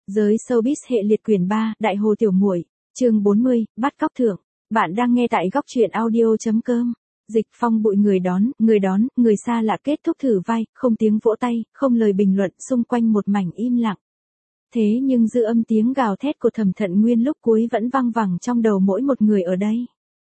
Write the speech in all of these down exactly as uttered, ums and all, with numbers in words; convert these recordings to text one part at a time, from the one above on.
Giới showbiz hệ liệt quyển ba, Đại Hồ Tiểu Muội, chương bốn mươi, bắt cóc thượng. Bạn đang nghe tại góc truyện audio chấm com. Dịch Phong bụi người đón, người đón, người xa lạ kết thúc thử vai, không tiếng vỗ tay, không lời bình luận, xung quanh một mảnh im lặng. Thế nhưng dư âm tiếng gào thét của Thẩm Thận Nguyên lúc cuối vẫn vang vẳng trong đầu mỗi một người ở đây.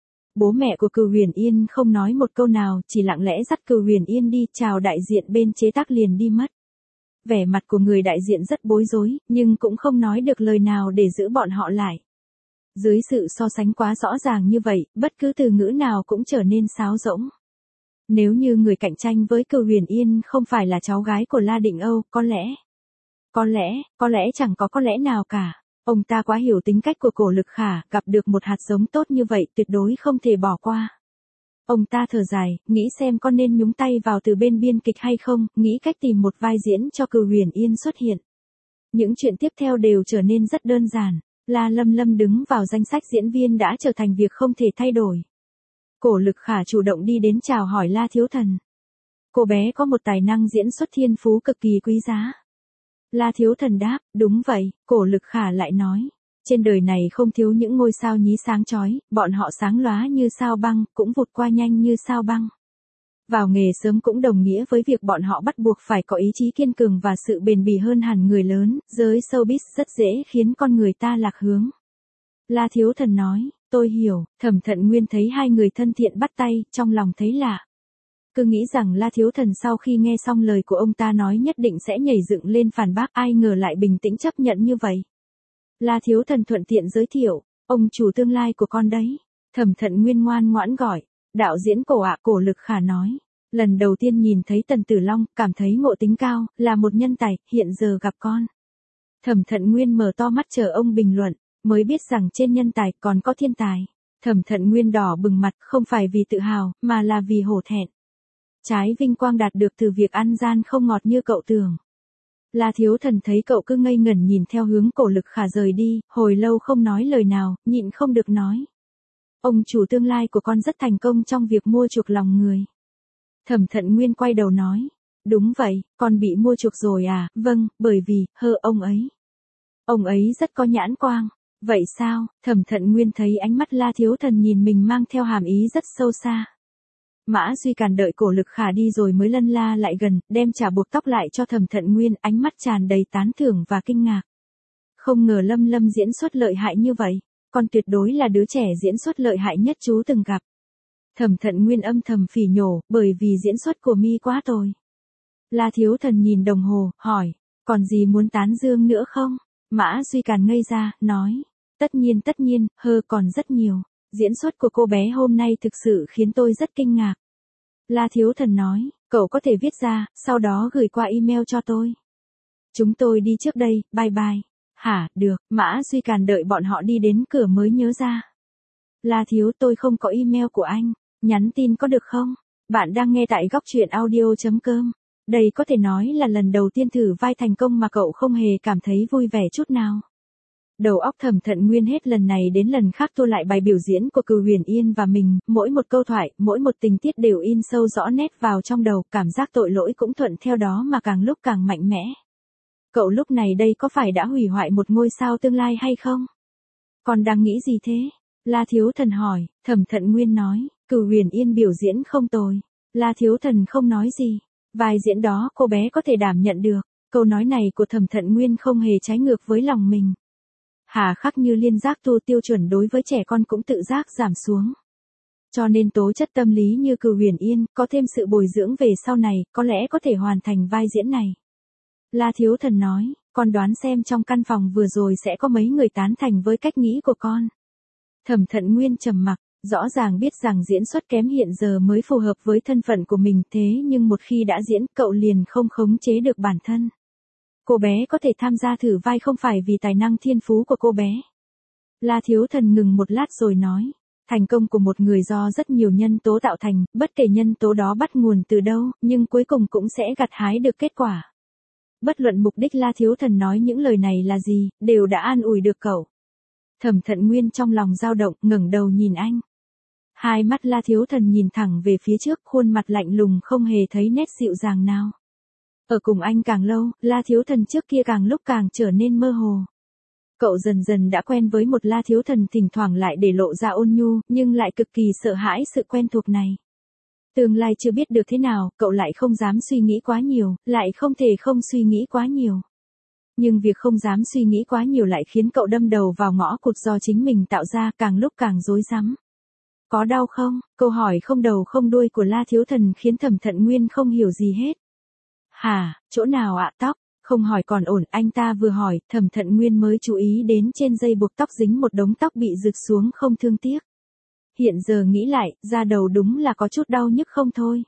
Bố mẹ của Cửu Huyền Yên không nói một câu nào, chỉ lặng lẽ dắt Cửu Huyền Yên đi, chào đại diện bên chế tác liền đi mất. Vẻ mặt của người đại diện rất bối rối, nhưng cũng không nói được lời nào để giữ bọn họ lại. Dưới sự so sánh quá rõ ràng như vậy, bất cứ từ ngữ nào cũng trở nên sáo rỗng. Nếu như người cạnh tranh với Cửu Huyền Yên không phải là cháu gái của La Định Âu, có lẽ, có lẽ, có lẽ chẳng có có lẽ nào cả. Ông ta quá hiểu tính cách của Cổ Lực Khả, gặp được một hạt giống tốt như vậy tuyệt đối không thể bỏ qua. Ông ta thở dài, nghĩ xem có nên nhúng tay vào từ bên biên kịch hay không, nghĩ cách tìm một vai diễn cho Cửu Huyền Yên xuất hiện. Những chuyện tiếp theo đều trở nên rất đơn giản. La Lâm Lâm đứng vào danh sách diễn viên đã trở thành việc không thể thay đổi. Cổ Lực Khả chủ động đi đến chào hỏi La Thiếu Thần. Cô bé có một tài năng diễn xuất thiên phú cực kỳ quý giá. La Thiếu Thần đáp, đúng vậy. Cổ Lực Khả lại nói, trên đời này không thiếu những ngôi sao nhí sáng chói, bọn họ sáng lóa như sao băng, cũng vụt qua nhanh như sao băng. Vào nghề sớm cũng đồng nghĩa với việc bọn họ bắt buộc phải có ý chí kiên cường và sự bền bỉ hơn hẳn người lớn, giới showbiz rất dễ khiến con người ta lạc hướng. La Thiếu Thần nói, tôi hiểu. Thẩm Thận Nguyên thấy hai người thân thiện bắt tay, trong lòng thấy lạ. Cứ nghĩ rằng La Thiếu Thần sau khi nghe xong lời của ông ta nói nhất định sẽ nhảy dựng lên phản bác, ai ngờ lại bình tĩnh chấp nhận như vậy. La Thiếu Thần thuận tiện giới thiệu, ông chủ tương lai của con đấy. Thẩm Thận Nguyên ngoan ngoãn gọi, đạo diễn Cổ ạ. Cổ Lực Khả nói, lần đầu tiên nhìn thấy Tần Tử Long, cảm thấy ngộ tính cao, là một nhân tài, hiện giờ gặp con. Thẩm Thận Nguyên mở to mắt chờ ông bình luận, mới biết rằng trên nhân tài còn có thiên tài. Thẩm Thận Nguyên đỏ bừng mặt, không phải vì tự hào, mà là vì hổ thẹn. Trái vinh quang đạt được từ việc ăn gian không ngọt như cậu tưởng. La Thiếu Thần thấy cậu cứ ngây ngẩn nhìn theo hướng Cổ Lực Khả rời đi, hồi lâu không nói lời nào, nhịn không được nói. Ông chủ tương lai của con rất thành công trong việc mua chuộc lòng người. Thẩm Thận Nguyên quay đầu nói, đúng vậy, con bị mua chuộc rồi à, vâng, bởi vì, hơ ông ấy. Ông ấy rất có nhãn quang. Vậy sao? Thẩm Thận Nguyên thấy ánh mắt La Thiếu Thần nhìn mình mang theo hàm ý rất sâu xa. Mã Duy Càn đợi Cổ Lực Khả đi rồi mới lân la lại gần, đem chả buộc tóc lại cho Thẩm Thận Nguyên, ánh mắt tràn đầy tán thưởng và kinh ngạc. Không ngờ Lâm Lâm diễn xuất lợi hại như vậy, con tuyệt đối là đứa trẻ diễn xuất lợi hại nhất chú từng gặp. Thẩm Thận Nguyên âm thầm phỉ nhổ, bởi vì diễn xuất của mi quá tồi. La Thiếu Thần nhìn đồng hồ, hỏi, còn gì muốn tán dương nữa không? Mã Duy Càn ngây ra, nói, tất nhiên tất nhiên, hơ còn rất nhiều. Diễn xuất của cô bé hôm nay thực sự khiến tôi rất kinh ngạc. La Thiếu Thần nói, cậu có thể viết ra, sau đó gửi qua email cho tôi. Chúng tôi đi trước đây, bye bye. Hả, được. Mã Duy Càn đợi bọn họ đi đến cửa mới nhớ ra. La Thiếu, tôi không có email của anh, nhắn tin có được không? Bạn đang nghe tại góc truyện audio chấm com. Đây có thể nói là lần đầu tiên thử vai thành công mà cậu không hề cảm thấy vui vẻ chút nào. Đầu óc Thẩm Thận Nguyên hết lần này đến lần khác tua lại bài biểu diễn của Cửu Huyền Yên và mình, mỗi một câu thoại, mỗi một tình tiết đều in sâu rõ nét vào trong đầu, cảm giác tội lỗi cũng thuận theo đó mà càng lúc càng mạnh mẽ. Cậu lúc này đây có phải đã hủy hoại một ngôi sao tương lai hay không? Còn đang nghĩ gì thế? La Thiếu Thần hỏi. Thẩm Thận Nguyên nói, Cửu Huyền Yên biểu diễn không tồi. La Thiếu Thần không nói gì. Vai diễn đó cô bé có thể đảm nhận được. Câu nói này của Thẩm Thận Nguyên không hề trái ngược với lòng mình. Hà khắc như liên giác tu tiêu chuẩn đối với trẻ con cũng tự giác giảm xuống. Cho nên tố chất tâm lý như Cửu Huyền Yên, có thêm sự bồi dưỡng về sau này, có lẽ có thể hoàn thành vai diễn này. La Thiếu Thần nói, con đoán xem trong căn phòng vừa rồi sẽ có mấy người tán thành với cách nghĩ của con. Thẩm Thận Nguyên trầm mặc, rõ ràng biết rằng diễn xuất kém hiện giờ mới phù hợp với thân phận của mình, thế nhưng một khi đã diễn, cậu liền không khống chế được bản thân. Cô bé có thể tham gia thử vai không phải vì tài năng thiên phú của cô bé. La Thiếu Thần ngừng một lát rồi nói, thành công của một người do rất nhiều nhân tố tạo thành, bất kể nhân tố đó bắt nguồn từ đâu, nhưng cuối cùng cũng sẽ gặt hái được kết quả. Bất luận mục đích La Thiếu Thần nói những lời này là gì, đều đã an ủi được cậu. Thẩm Thận Nguyên trong lòng dao động, ngẩng đầu nhìn anh. Hai mắt La Thiếu Thần nhìn thẳng về phía trước, khuôn mặt lạnh lùng không hề thấy nét dịu dàng nào. Ở cùng anh càng lâu, La Thiếu Thần trước kia càng lúc càng trở nên mơ hồ. Cậu dần dần đã quen với một La Thiếu Thần thỉnh thoảng lại để lộ ra ôn nhu, nhưng lại cực kỳ sợ hãi sự quen thuộc này. Tương lai chưa biết được thế nào, cậu lại không dám suy nghĩ quá nhiều, lại không thể không suy nghĩ quá nhiều. Nhưng việc không dám suy nghĩ quá nhiều lại khiến cậu đâm đầu vào ngõ cụt do chính mình tạo ra, càng lúc càng rối rắm. Có đau không? Câu hỏi không đầu không đuôi của La Thiếu Thần khiến Thẩm Thận Nguyên không hiểu gì hết. Hả, chỗ nào ạ? Tóc? Không hỏi còn ổn, anh ta vừa hỏi, Thẩm Thận Nguyên mới chú ý đến trên dây buộc tóc dính một đống tóc bị rực xuống không thương tiếc. Hiện giờ nghĩ lại, da đầu đúng là có chút đau nhức không thôi.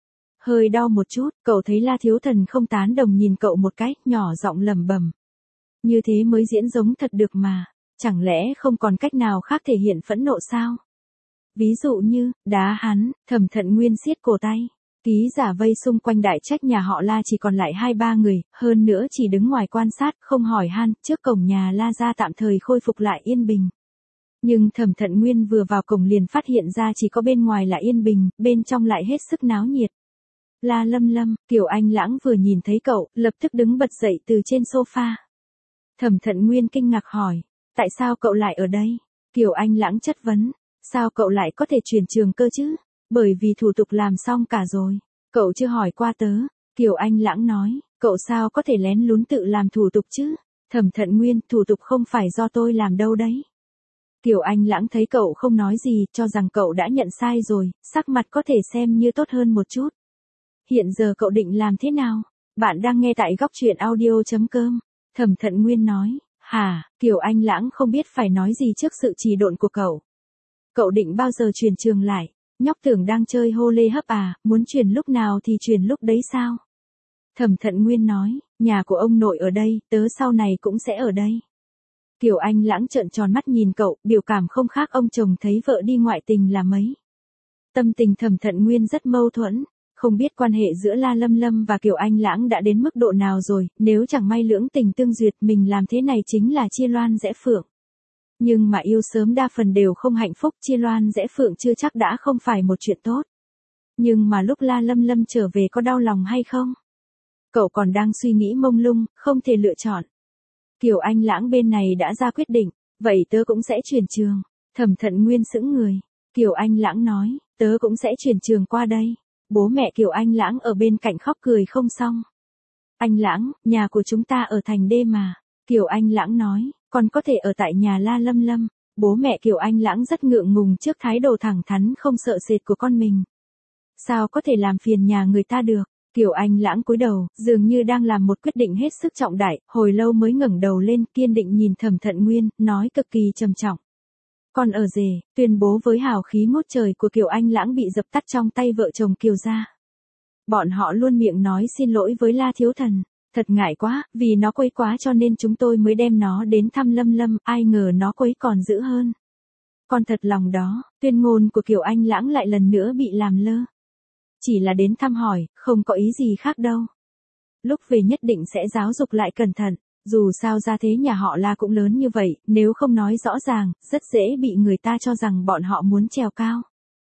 Hơi đau một chút, cậu thấy La Thiếu Thần không tán đồng nhìn cậu một cái, nhỏ giọng lẩm bẩm. Như thế mới diễn giống thật được mà, chẳng lẽ không còn cách nào khác thể hiện phẫn nộ sao? Ví dụ như, đá hắn, Thẩm Thận Nguyên siết cổ tay. Ký giả vây xung quanh đại trách nhà họ La chỉ còn lại hai ba người, hơn nữa chỉ đứng ngoài quan sát, không hỏi han, trước cổng nhà La gia tạm thời khôi phục lại yên bình. Nhưng Thẩm Thận Nguyên vừa vào cổng liền phát hiện ra chỉ có bên ngoài là yên bình, bên trong lại hết sức náo nhiệt. La Lâm Lâm, Kiều Anh Lãng vừa nhìn thấy cậu, lập tức đứng bật dậy từ trên sofa. Thẩm Thận Nguyên kinh ngạc hỏi, tại sao cậu lại ở đây? Kiều Anh Lãng chất vấn, sao cậu lại có thể chuyển trường cơ chứ? Bởi vì thủ tục làm xong cả rồi, cậu chưa hỏi qua tớ. Kiều Anh Lãng nói, cậu sao có thể lén lún tự làm thủ tục chứ? Thẩm Thận Nguyên, thủ tục không phải do tôi làm đâu đấy. Kiều Anh Lãng thấy cậu không nói gì, cho rằng cậu đã nhận sai rồi, sắc mặt có thể xem như tốt hơn một chút. Hiện giờ cậu định làm thế nào? Bạn đang nghe tại góc truyện audio chấm com. Thẩm Thận Nguyên nói, hả, Kiều Anh Lãng không biết phải nói gì trước sự trì độn của cậu. Cậu định bao giờ chuyển trường lại? Nhóc tưởng đang chơi hô lê hấp à, muốn chuyển lúc nào thì chuyển lúc đấy sao? Thẩm Thận Nguyên nói, nhà của ông nội ở đây, tớ sau này cũng sẽ ở đây. Kiều Anh Lãng trợn tròn mắt nhìn cậu, biểu cảm không khác ông chồng thấy vợ đi ngoại tình là mấy. Tâm tình Thẩm Thận Nguyên rất mâu thuẫn, không biết quan hệ giữa La Lâm Lâm và Kiều Anh Lãng đã đến mức độ nào rồi, nếu chẳng may lưỡng tình tương duyệt mình làm thế này chính là chia loan rẽ phượng. Nhưng mà yêu sớm đa phần đều không hạnh phúc, chia loan rẽ phượng chưa chắc đã không phải một chuyện tốt. Nhưng mà lúc La Lâm Lâm trở về có đau lòng hay không? Cậu còn đang suy nghĩ mông lung, không thể lựa chọn. Kiều Anh Lãng bên này đã ra quyết định, vậy tớ cũng sẽ chuyển trường. Thẩm Thận Nguyên sững người. Kiều Anh Lãng nói, tớ cũng sẽ chuyển trường qua đây. Bố mẹ Kiều Anh Lãng ở bên cạnh khóc cười không xong. Anh Lãng, nhà của chúng ta ở thành D mà. Kiều Anh Lãng nói, còn có thể ở tại nhà La Lâm Lâm. Bố mẹ Kiều Anh Lãng rất ngượng ngùng trước thái độ thẳng thắn không sợ sệt của con mình. Sao có thể làm phiền nhà người ta được? Kiều Anh Lãng cúi đầu, dường như đang làm một quyết định hết sức trọng đại, hồi lâu mới ngẩng đầu lên, kiên định nhìn Thẩm Thận Nguyên, nói cực kỳ trầm trọng. Còn ở rể, tuyên bố với hào khí ngút trời của Kiều Anh Lãng bị dập tắt trong tay vợ chồng Kiều gia. Bọn họ luôn miệng nói xin lỗi với La Thiếu Thần. Thật ngại quá, vì nó quấy quá cho nên chúng tôi mới đem nó đến thăm Lâm Lâm, ai ngờ nó quấy còn dữ hơn. Còn thật lòng đó, tuyên ngôn của Kiều Anh Lãng lại lần nữa bị làm lơ. Chỉ là đến thăm hỏi, không có ý gì khác đâu. Lúc về nhất định sẽ giáo dục lại cẩn thận, dù sao gia thế nhà họ La cũng lớn như vậy, nếu không nói rõ ràng, rất dễ bị người ta cho rằng bọn họ muốn trèo cao.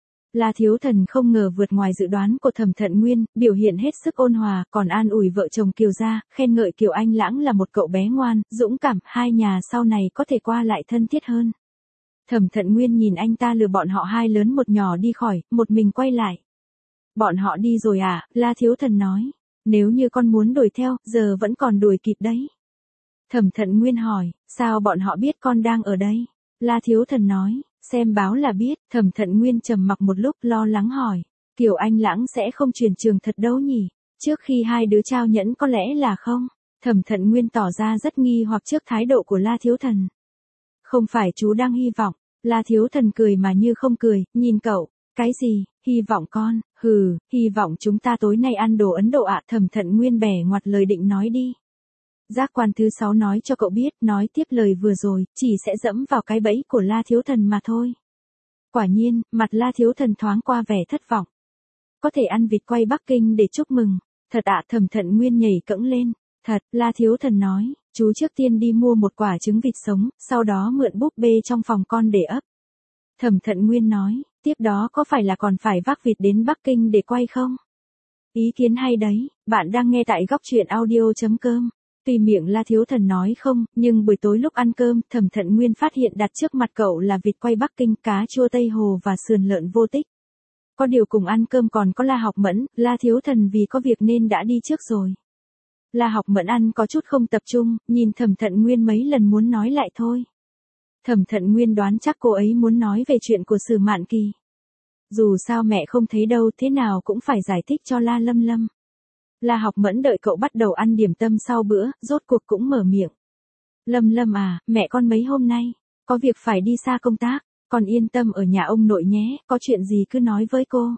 La Thiếu Thần không ngờ vượt ngoài dự đoán của Thẩm Thận Nguyên, biểu hiện hết sức ôn hòa, còn an ủi vợ chồng Kiều gia, khen ngợi Kiều Anh Lãng là một cậu bé ngoan, dũng cảm, hai nhà sau này có thể qua lại thân thiết hơn. Thẩm Thận Nguyên nhìn anh ta lừa bọn họ hai lớn một nhỏ đi khỏi, một mình quay lại. Bọn họ đi rồi à? La Thiếu Thần nói. Nếu như con muốn đuổi theo, giờ vẫn còn đuổi kịp đấy. Thẩm Thận Nguyên hỏi, sao bọn họ biết con đang ở đây? La Thiếu Thần nói, xem báo là biết. Thẩm Thận Nguyên trầm mặc một lúc lo lắng hỏi, Kiều Anh Lãng sẽ không chuyển trường thật đâu nhỉ? Trước khi hai đứa trao nhẫn có lẽ là không? Thẩm Thận Nguyên tỏ ra rất nghi hoặc trước thái độ của La Thiếu Thần. Không phải chú đang hy vọng. La Thiếu Thần cười mà như không cười, nhìn cậu. Cái gì, hy vọng con, hừ, hy vọng chúng ta tối nay ăn đồ Ấn Độ ạ. Thẩm Thận Nguyên bẻ ngoặt lời định nói đi. Giác quan thứ sáu nói cho cậu biết, nói tiếp lời vừa rồi, chỉ sẽ dẫm vào cái bẫy của La Thiếu Thần mà thôi. Quả nhiên, mặt La Thiếu Thần thoáng qua vẻ thất vọng. Có thể ăn vịt quay Bắc Kinh để chúc mừng. Thật ạ. Thẩm Thận Nguyên nhảy cẫng lên. Thật, La Thiếu Thần nói, chú trước tiên đi mua một quả trứng vịt sống, sau đó mượn búp bê trong phòng con để ấp. Thẩm Thận Nguyên nói, tiếp đó có phải là còn phải vác vịt đến Bắc Kinh để quay không? Ý kiến hay đấy, bạn đang nghe tại góc chuyện audio.com. Tuy miệng La Thiếu Thần nói không, nhưng buổi tối lúc ăn cơm, Thẩm Thận Nguyên phát hiện đặt trước mặt cậu là vịt quay Bắc Kinh, cá chua Tây Hồ và sườn lợn vô tích. Có điều cùng ăn cơm còn có La Học Mẫn, La Thiếu Thần vì có việc nên đã đi trước rồi. La Học Mẫn ăn có chút không tập trung, nhìn Thẩm Thận Nguyên mấy lần muốn nói lại thôi. Thẩm Thận Nguyên đoán chắc cô ấy muốn nói về chuyện của Sử Mạn Kỳ. Dù sao mẹ không thấy đâu, thế nào cũng phải giải thích cho La Lâm Lâm. La Học Mẫn đợi cậu bắt đầu ăn điểm tâm sau bữa, rốt cuộc cũng mở miệng. Lâm Lâm à, mẹ con mấy hôm nay, có việc phải đi xa công tác, con yên tâm ở nhà ông nội nhé, có chuyện gì cứ nói với cô.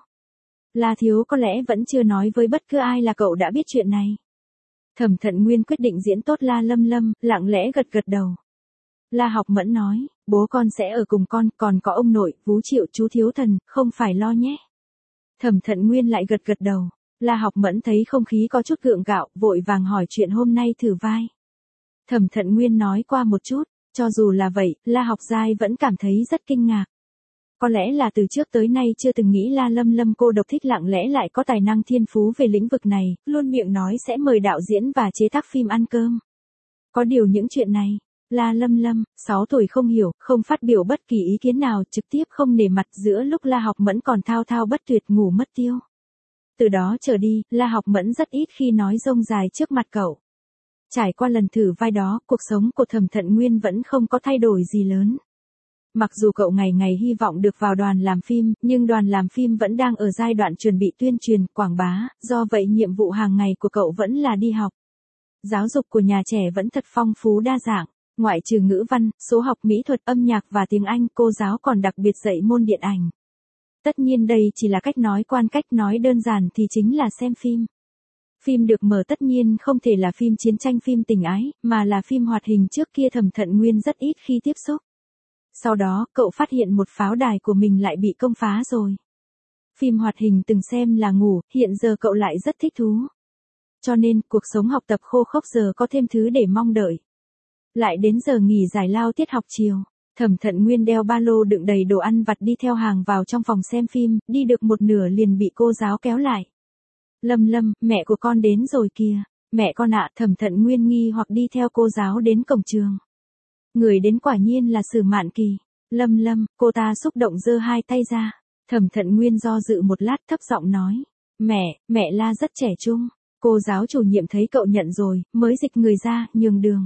La Thiếu có lẽ vẫn chưa nói với bất cứ ai là cậu đã biết chuyện này. Thẩm Thận Nguyên quyết định diễn tốt La Lâm Lâm, lặng lẽ gật gật đầu. La Học Mẫn nói, bố con sẽ ở cùng con, còn có ông nội, Vú Triệu, chú Thiếu Thần, không phải lo nhé. Thẩm Thận Nguyên lại gật gật đầu. La Học Mẫn thấy không khí có chút gượng gạo, vội vàng hỏi chuyện hôm nay thử vai. Thẩm Thận Nguyên nói qua một chút, cho dù là vậy, La Học Giai vẫn cảm thấy rất kinh ngạc. Có lẽ là từ trước tới nay chưa từng nghĩ La Lâm Lâm cô độc thích lặng lẽ lại có tài năng thiên phú về lĩnh vực này, luôn miệng nói sẽ mời đạo diễn và chế tác phim ăn cơm. Có điều những chuyện này, La Lâm Lâm, sáu tuổi không hiểu, không phát biểu bất kỳ ý kiến nào, trực tiếp không nể mặt giữa lúc La Học Mẫn còn thao thao bất tuyệt ngủ mất tiêu. Từ đó trở đi, La Học Mẫn rất ít khi nói rông dài trước mặt cậu. Trải qua lần thử vai đó, cuộc sống của Thẩm Thận Nguyên vẫn không có thay đổi gì lớn. Mặc dù cậu ngày ngày hy vọng được vào đoàn làm phim, nhưng đoàn làm phim vẫn đang ở giai đoạn chuẩn bị tuyên truyền, quảng bá, do vậy nhiệm vụ hàng ngày của cậu vẫn là đi học. Giáo dục của nhà trẻ vẫn thật phong phú đa dạng, ngoại trừ ngữ văn, số học, mỹ thuật, âm nhạc và tiếng Anh, cô giáo còn đặc biệt dạy môn điện ảnh. Tất nhiên đây chỉ là cách nói quan, cách nói đơn giản thì chính là xem phim. Phim được mở tất nhiên không thể là phim chiến tranh, phim tình ái, mà là phim hoạt hình trước kia Thẩm Thận Nguyên rất ít khi tiếp xúc. Sau đó, cậu phát hiện một pháo đài của mình lại bị công phá rồi. Phim hoạt hình từng xem là ngủ, hiện giờ cậu lại rất thích thú. Cho nên, cuộc sống học tập khô khốc giờ có thêm thứ để mong đợi. Lại đến giờ nghỉ giải lao tiết học chiều, Thẩm Thận Nguyên đeo ba lô đựng đầy đồ ăn vặt đi theo hàng vào trong phòng xem phim, đi được một nửa liền bị cô giáo kéo lại. Lâm Lâm, mẹ của con đến rồi kìa. Mẹ con ạ, Thẩm Thận Nguyên nghi hoặc đi theo cô giáo đến cổng trường. Người đến quả nhiên là Sử Mạn Kỳ. Lâm Lâm, cô ta xúc động giơ hai tay ra. Thẩm Thận Nguyên do dự một lát thấp giọng nói. Mẹ, mẹ La rất trẻ trung. Cô giáo chủ nhiệm thấy cậu nhận rồi, mới dịch người ra, nhường đường.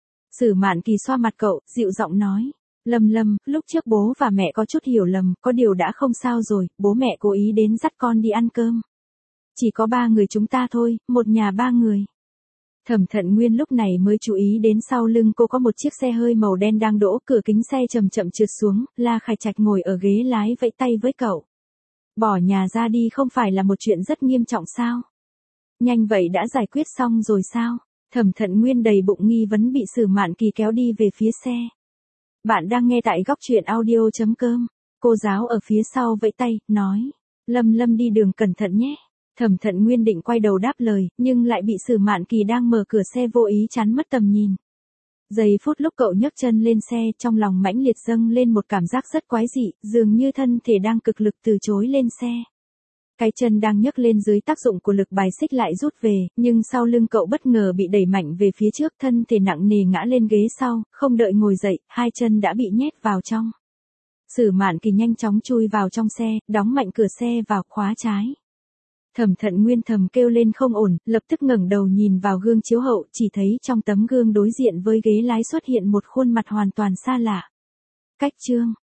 Sử Mạn Kỳ xoa mặt cậu, dịu giọng nói. Lâm Lâm, lúc trước bố và mẹ có chút hiểu lầm, có điều đã không sao rồi, bố mẹ cố ý đến dắt con đi ăn cơm. Chỉ có ba người chúng ta thôi, một nhà ba người. Thẩm Thận Nguyên lúc này mới chú ý đến sau lưng cô có một chiếc xe hơi màu đen đang đỗ, cửa kính xe chậm chậm trượt xuống, La Khải Trạch ngồi ở ghế lái vẫy tay với cậu. Bỏ nhà ra đi không phải là một chuyện rất nghiêm trọng sao? Nhanh vậy đã giải quyết xong rồi sao? Thẩm Thận Nguyên đầy bụng nghi vấn bị Sử Mạn Kỳ kéo đi về phía xe. Bạn đang nghe tại góc chuyện audio.com. Cô giáo ở phía sau vẫy tay, nói. Lâm Lâm đi đường cẩn thận nhé. Thẩm Thận Nguyên định quay đầu đáp lời, nhưng lại bị Sử Mạn Kỳ đang mở cửa xe vô ý chắn mất tầm nhìn. Giây phút lúc cậu nhấc chân lên xe, trong lòng mãnh liệt dâng lên một cảm giác rất quái dị, dường như thân thể đang cực lực từ chối lên xe. Cái chân đang nhấc lên dưới tác dụng của lực bài xích lại rút về, nhưng sau lưng cậu bất ngờ bị đẩy mạnh về phía trước, thân thể nặng nề ngã lên ghế sau, không đợi ngồi dậy, hai chân đã bị nhét vào trong. Sử Mạn Kỳ nhanh chóng chui vào trong xe, đóng mạnh cửa xe vào, khóa trái. Thẩm Thận Nguyên thầm kêu lên không ổn, lập tức ngẩng đầu nhìn vào gương chiếu hậu, chỉ thấy trong tấm gương đối diện với ghế lái xuất hiện một khuôn mặt hoàn toàn xa lạ. Cách Trương,